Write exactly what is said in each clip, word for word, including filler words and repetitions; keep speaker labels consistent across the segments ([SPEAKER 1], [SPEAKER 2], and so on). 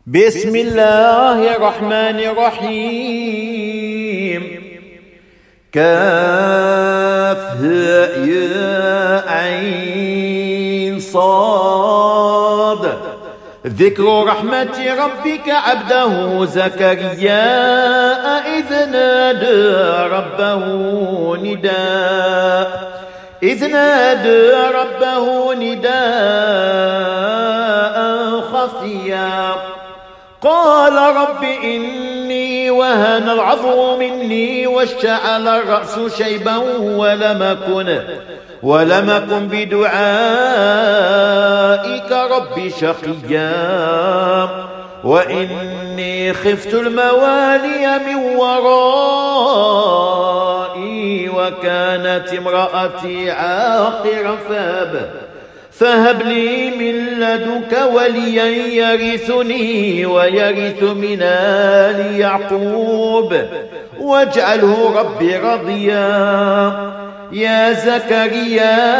[SPEAKER 1] بسم الله الرحمن الرحيم. كاف ياء عين صاد. ذكر رحمة ربك عبده زكريا إذ نادى ربه نداء إذ نادى ربه نداء خفيا قال رب إني وهن العظم مني واشتعل الرأس شيبا ولم أكن ولم أكن بدعائك رب شقيا وإني خفت الموالي من ورائي وكانت امرأتي عاقرا فهب فهب لي من لدنك وليا يرثني ويرث من آل يعقوب واجعله ربي رضيا. يا زكريا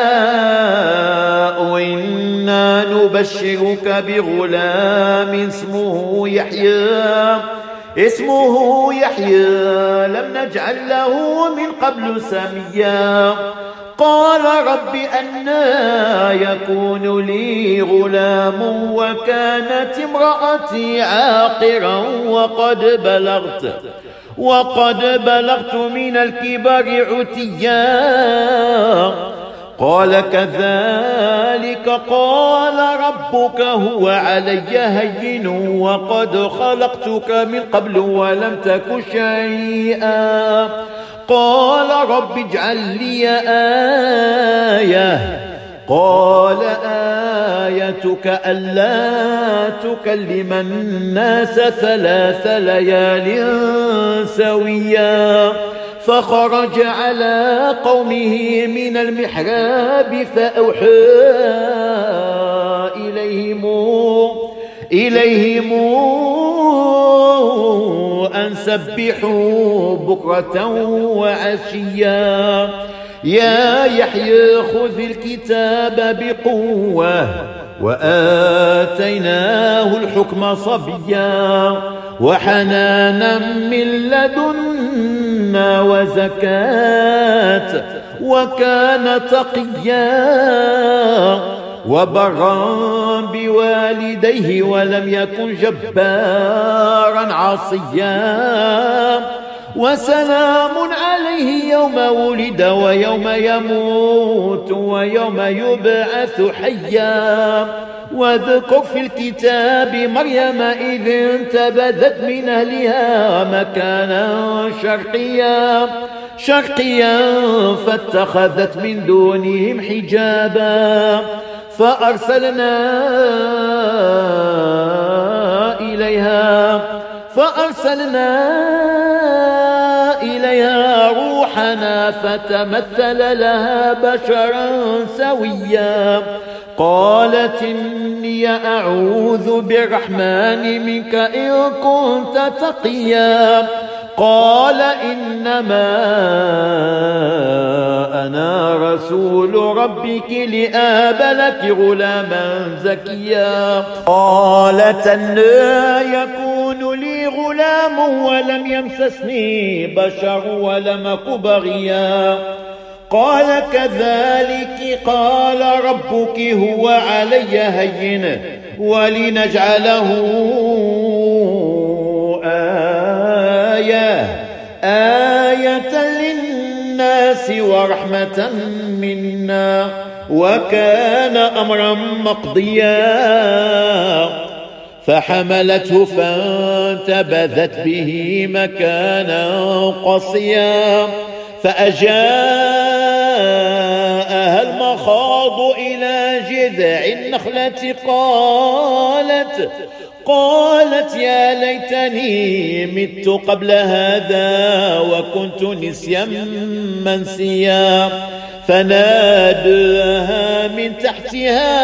[SPEAKER 1] إنا نبشرك بغلام اسمه يحيى اسمه يحيى لم نجعل له من قبل سميا. قال رب أنى يكون لي غلام وكانت امرأتي عاقرا وقد بلغت وقد بلغت من الكبر عتيا. قال كذلك قال ربك هو علي هين وقد خلقتك من قبل ولم تك شيئا. قال رب اجعل لي آية قال آيتك ألا تكلم الناس ثلاث ليال سويا. فخرج على قومه من المحراب فأوحى إليهم إليهم أن سبحوا بكرة وعشيا. يا يحيى خذ الكتاب بقوة وآتيناه الحكم صبيا وحنانا من لدنا وزكاة وكان تقيا وبرا بوالديه ولم يكن جبارا عصيا. وسلام عليه يوم ولد ويوم يموت ويوم يبعث حيا. واذكر في الكتاب مريم إذ انتبذت من أهلها مكانا شرقيا شرقيا فاتخذت من دونهم حجابا فأرسلنا إليها فأرسلنا إليها روحنا فتمثل لها بشرا سويا. قالت إني أعوذ بالرحمن منك إن كنت تقيا. قال إنما أنا رسول ربك لأهب لك غلاما زكيا. قالت أنى يكون لي غلام ولم يمسسني بشر ولم أك بغيا. قال كذلك قال ربك هو علي هين ولنجعله آية آية للناس ورحمة منا وكان أمرا مقضيا. فحملته فانتبذت به مكانا قصيا فأجاءها المخاض إلى جذع النخلة قالت قالت يا ليتني مت قبل هذا وكنت نسيا منسيا. فناداها من تحتها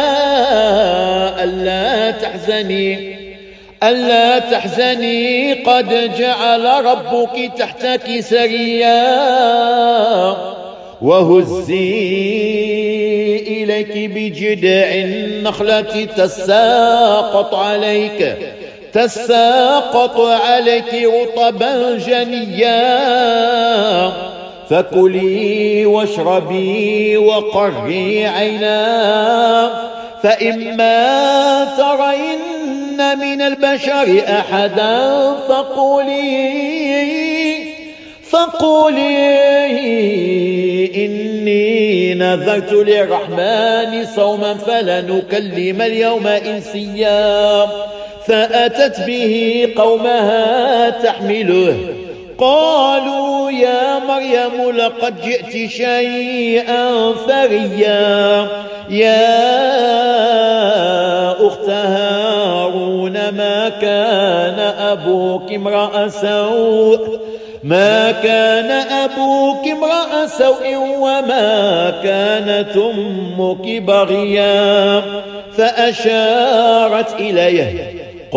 [SPEAKER 1] ألا تحزني ألا تحزني قد جعل ربك تحتك سريا وهزي إليك بجذع النخلة تساقط عليك تساقط عليك رطبا جنيا فكلي واشربي وقري عينا فإما ترين من البشر أحدا فقولي فقولي إني نذرت للرحمن صوما فلن نكلم اليوم إنسيا فأتت به قومها تحمله قالوا يا مريم لقد جئت شيئا فريا يا أخت هارون ما كان أبوك امرأ سوء ما كان أبوك امرأ سوء وما كانت أمك بغيا فأشارت إليه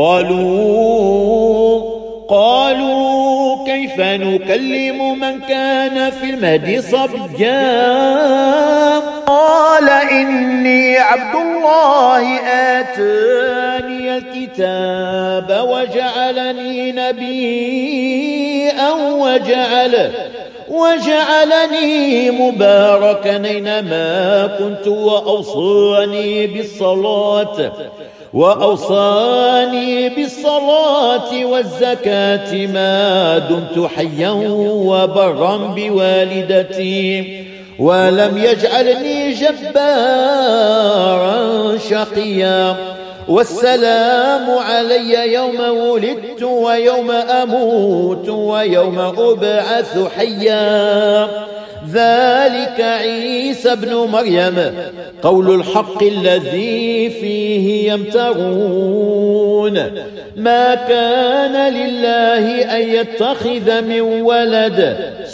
[SPEAKER 1] قالوا قالوا كيف نكلم من كان في المهد صبيا قال إني عبد الله آتاني الكتاب وجعلني نبيا وجعل وجعلني مباركا أينما كنت وأوصاني بالصلاة وأوصاني بالصلاة والزكاة ما دمت حيا وبرا بوالدتي ولم يجعلني جبارا شقيا والسلام علي يوم ولدت ويوم أموت ويوم أبعث حيا ذلك عيسى ابن مريم قول الحق الذي فيه يمترون ما كان لله أن يتخذ من ولد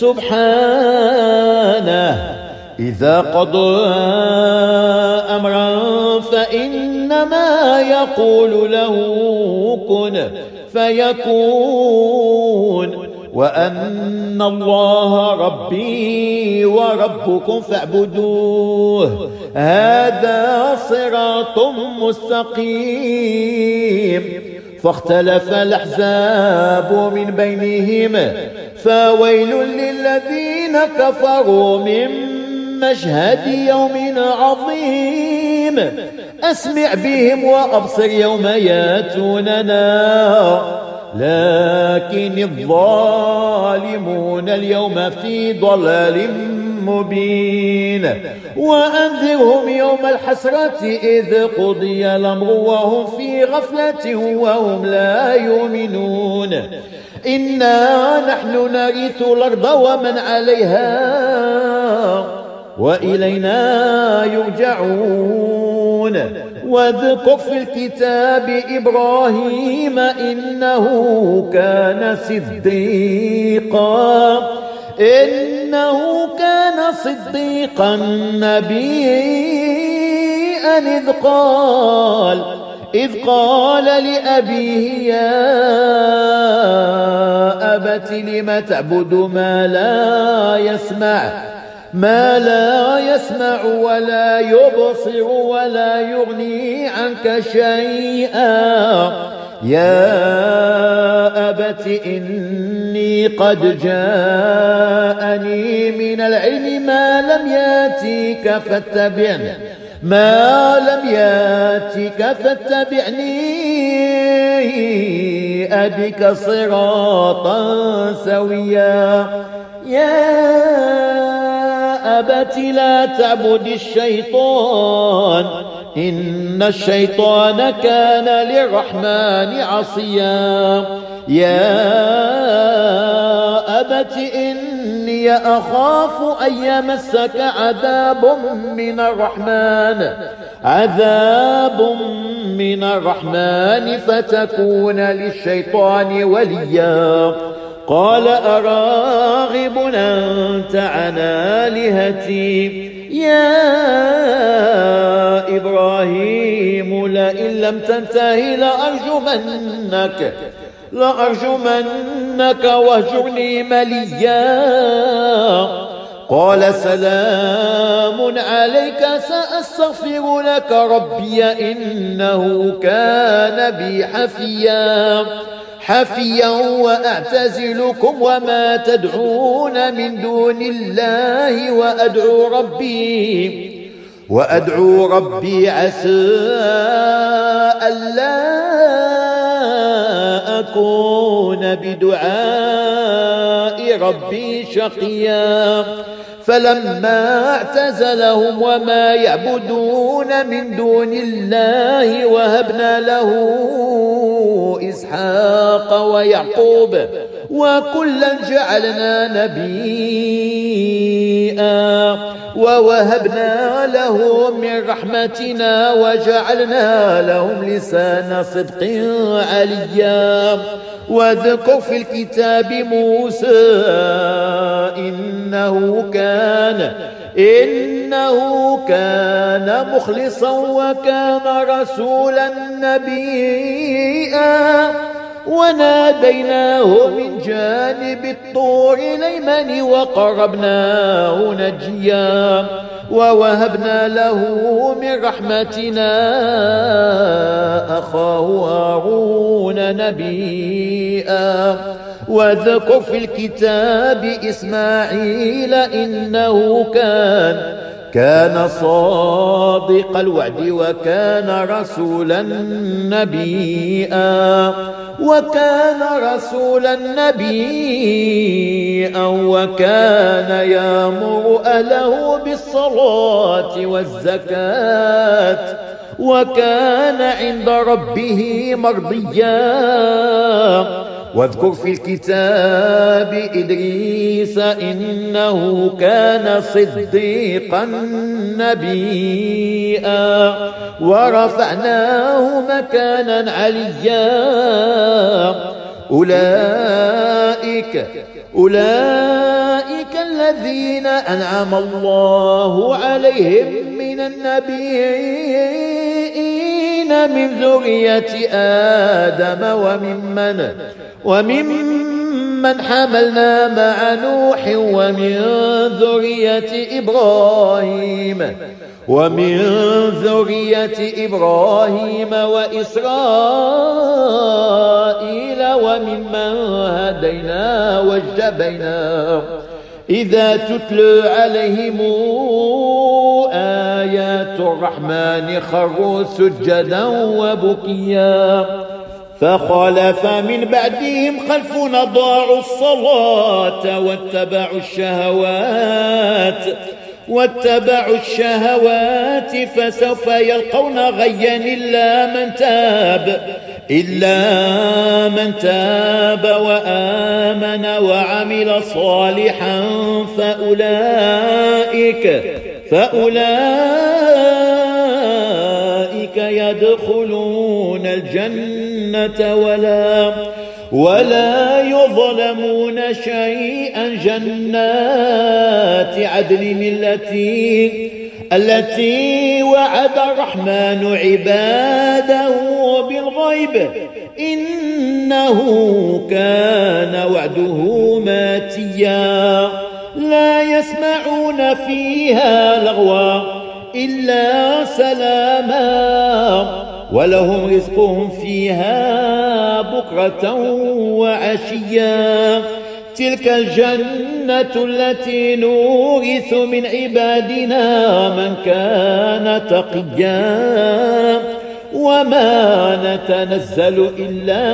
[SPEAKER 1] سبحانه إذا قضى أمرا فإنما يقول له كن فيكون وأن الله ربي وربكم فاعبدوه هذا صراط مستقيم فاختلف الأحزاب من بينهم فويل للذين كفروا من مشهد يوم عظيم أسمع بهم وأبصر يوم ياتوننا لكن الظالمون اليوم في ضلال مبين وأنذرهم يوم الحسرة إذ قضي الأمر وهم في غفلة وهم لا يؤمنون إنا نحن نرث الأرض ومن عليها وإلينا يرجعون واذكر في الكتاب إبراهيم إنه كان صديقا إنه كان صديقا نبيا إذ قال إذ قال لأبيه يا أبت لم تعبد ما لا يسمع ما لا يسمع ولا يبصر ولا يغني عنك شيئا يا أبت إني قد جاءني من العلم ما لم ياتيك فاتبعني ما لم ياتك فاتبعني أهدك صراطا سويا يا أبت لا تعبد الشيطان إن الشيطان كان للرحمن عصيا يا أبت إني أخاف أن يمسك عذاب من الرحمن عذاب من الرحمن فتكون للشيطان وليا قال أراغب أنت عن آلهتي يا إبراهيم لئن لم تنته لأرجمنك لأرجمنك واهجرني مليا قال سلام عليك سأستغفر لك ربي إنه كان بي حفيا حفيا وأعتزلكم وما تدعون من دون الله وأدعو ربي وأدعو ربي عسى ألا أكون بدعاء ربي شقيا فلما اعتزلهم وما يعبدون من دون الله وهبنا له إسحاق ويعقوب وكلا جعلنا نبيا ووهبنا لهم من رحمتنا وجعلنا لهم لسان صدق عليا واذكر في الكتاب موسى إنه كان إنه كان مخلصا وكان رسولا نبيا وناديناه من جانب الطور الأيمن وقربناه نجيا ووهبنا له من رحمتنا أخاه هارون نبيا واذكر في الكتاب إسماعيل إنه كان كان صادق الوعد وكان رسولا نبيا وكان رسولا نبيا وكان يأمر أهله بالصلاة والزكاة وكان عند ربه مرضيا واذكر في الكتاب إدريس إنه كان صديقا نبيا ورفعناه مكانا عليا أولئك أولئك الذين أنعم الله عليهم من النبيين من ذرية آدم وممن وممن حملنا مع نوح ومن ذرية إبراهيم ومن ذرية إبراهيم وإسرائيل وممن هدينا واجتبينا إذا تتلى عليهم آيات الرحمن خروا سجدا وبكيا فخلف من بعدهم خلف أضاعوا الصلاة واتبعوا الشهوات واتبعوا الشهوات فسوف يلقون غيا إلا من تاب إلا من تاب وآمن وعمل صالحا فأولئك فأولئك يدخلون الجنة ولا ولا يظلمون شيئا جنات عدن التي التي وعد الرحمن عباده بالغيب إنه كان وعده ماتيا لا يسمعون فيها لغوا إلا سلاما ولهم رزقهم فيها بكرة وعشيا تلك الجنة التي نورث من عبادنا من كان تقيا وما نتنزل إلا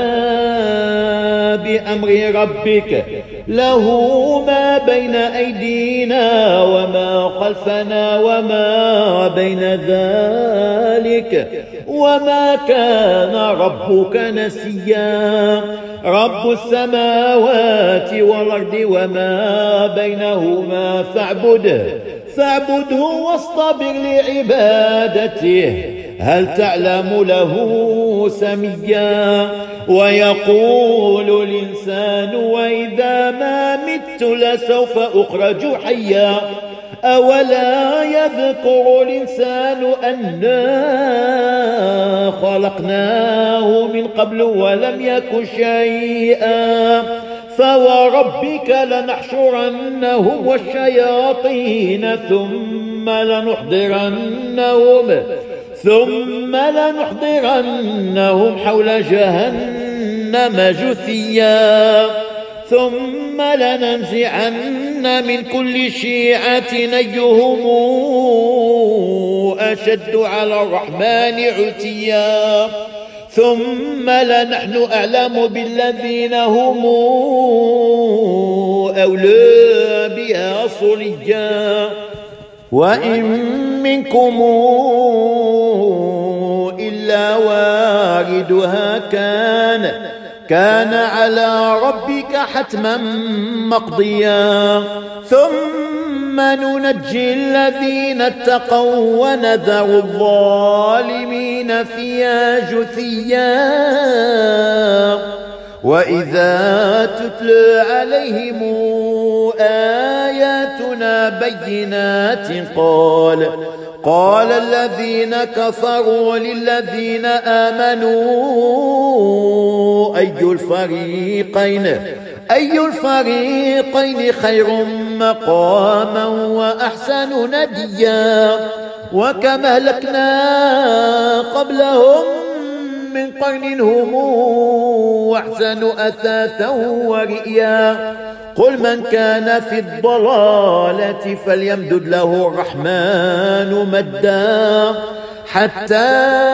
[SPEAKER 1] بأمر ربك له ما بين أيدينا وما خلفنا وما بين ذلك وما كان ربك نسيا رب السماوات والأرض وما بينهما فاعبده فاعبده واصطبر لعبادته هل تعلم له سميا ويقول الإنسان وإذا ما مت لسوف أخرج حيا أولا يذكر الإنسان أنا خلقناه من قبل ولم يك شيئا فوربك لنحشرنهم والشياطين ثم لنحضرنهم ثم لنحضرنهم حول جهنم جثيا ثم لننزعن من كل شيعة أيهم أشد على الرحمن عتيا ثم لنحن أعلم بالذين هم أولى بها صليا وإن منكم إلا واردها كان كان على ربك حتما مقضيا ثم ننجي الذين اتقوا ونذر الظالمين فيها جثيا وإذا تتلى عليهم آياتنا بينات قال قال الذين كفروا للذين آمنوا أي الفريقين أي الفريقين خير مقاما وأحسن نديا وكم أهلكنا قبلهم من قرن هم أحسن أثاثا ورئيا قل من كان في الضلالة فليمدد له الرحمن مدا حتى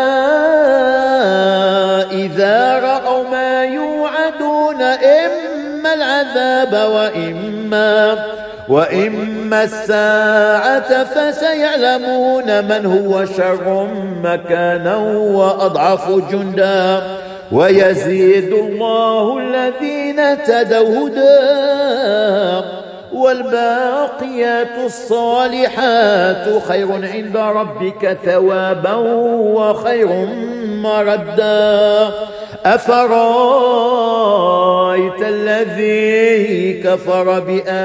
[SPEAKER 1] إذا رأوا ما يوعدون إما العذاب وإما وإما الساعة فسيعلمون من هو شر مكانا وأضعف جندا ويزيد الله الذين اهتدوا هدى والباقيات الصالحات خير عند ربك ثوابا وخير مردا أفرأيت الذي كفر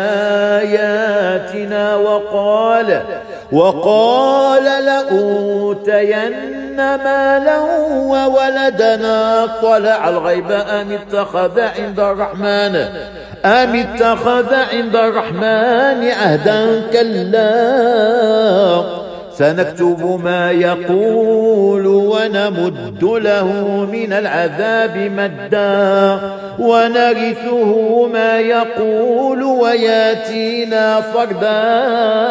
[SPEAKER 1] بآياتنا وقال وقال لأوتين مالا وولدنا طلع الغيب أم اتخذ عند الرحمن أم اتخذ عند الرحمن عهدا كلا سنكتب ما يقول ونمد له من العذاب مدا ونرثه ما يقول وياتينا فردا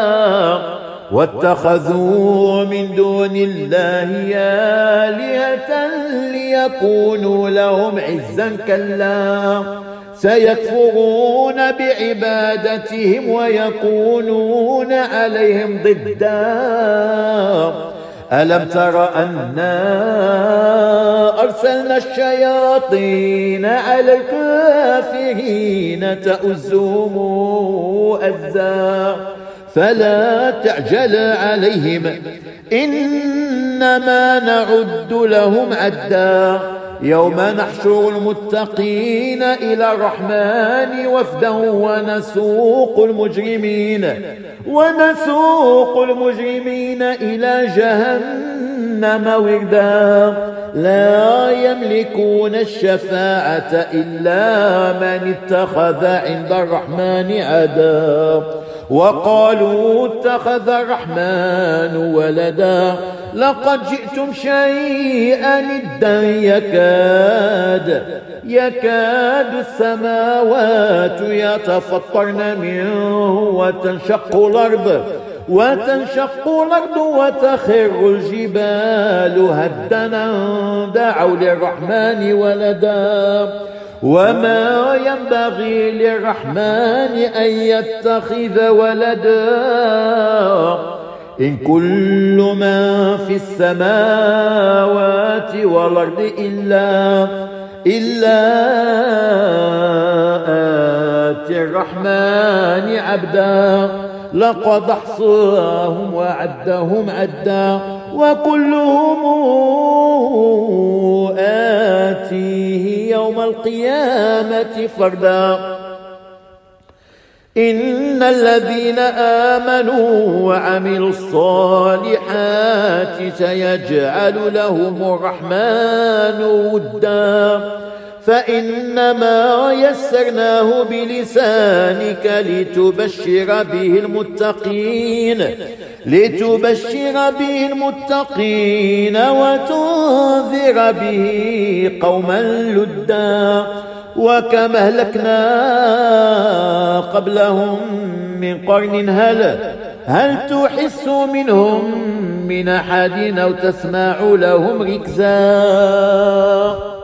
[SPEAKER 1] واتخذوا من دون الله آلهة ليكونوا لهم عزا كلا سيكفرون بعبادتهم ويكونون عليهم ضدا ألم تر أنا أرسلنا الشياطين على الكافرين تؤزهم أزا فلا تعجل عليهم إنما نعد لهم عدا يوم نحشر المتقين إلى الرحمن وفدا ونسوق المجرمين ونسوق المجرمين إلى جهنم وردا لا يملكون الشفاعة إلا من اتخذ عند الرحمن عهدا وقالوا اتخذ الرحمن ولدا لقد جئتم شيئا إدا يكاد يكاد السماوات يتفطرن منه وتنشق الأرض وتنشق الأرض وتخر الجبال هدنا دعوا للرحمن ولدا وما ينبغي للرحمن أن يتخذ ولدا إن كل ما في السماوات والأرض إلا إلا آتي الرحمن عبدا لقد أحصاهم وعدهم عدا وكلهم آتيه يوم القيامة فردا إن الذين آمنوا وعملوا الصالحات سيجعل لهم الرحمن ودا فإنما يسرناه بلسانك لتبشر به المتقين لتبشر به المتقين وتنذر به قوما لدا وكم أهلكنا قبلهم من قرن هل هل تحس منهم من أحد أو تسمع لهم ركزا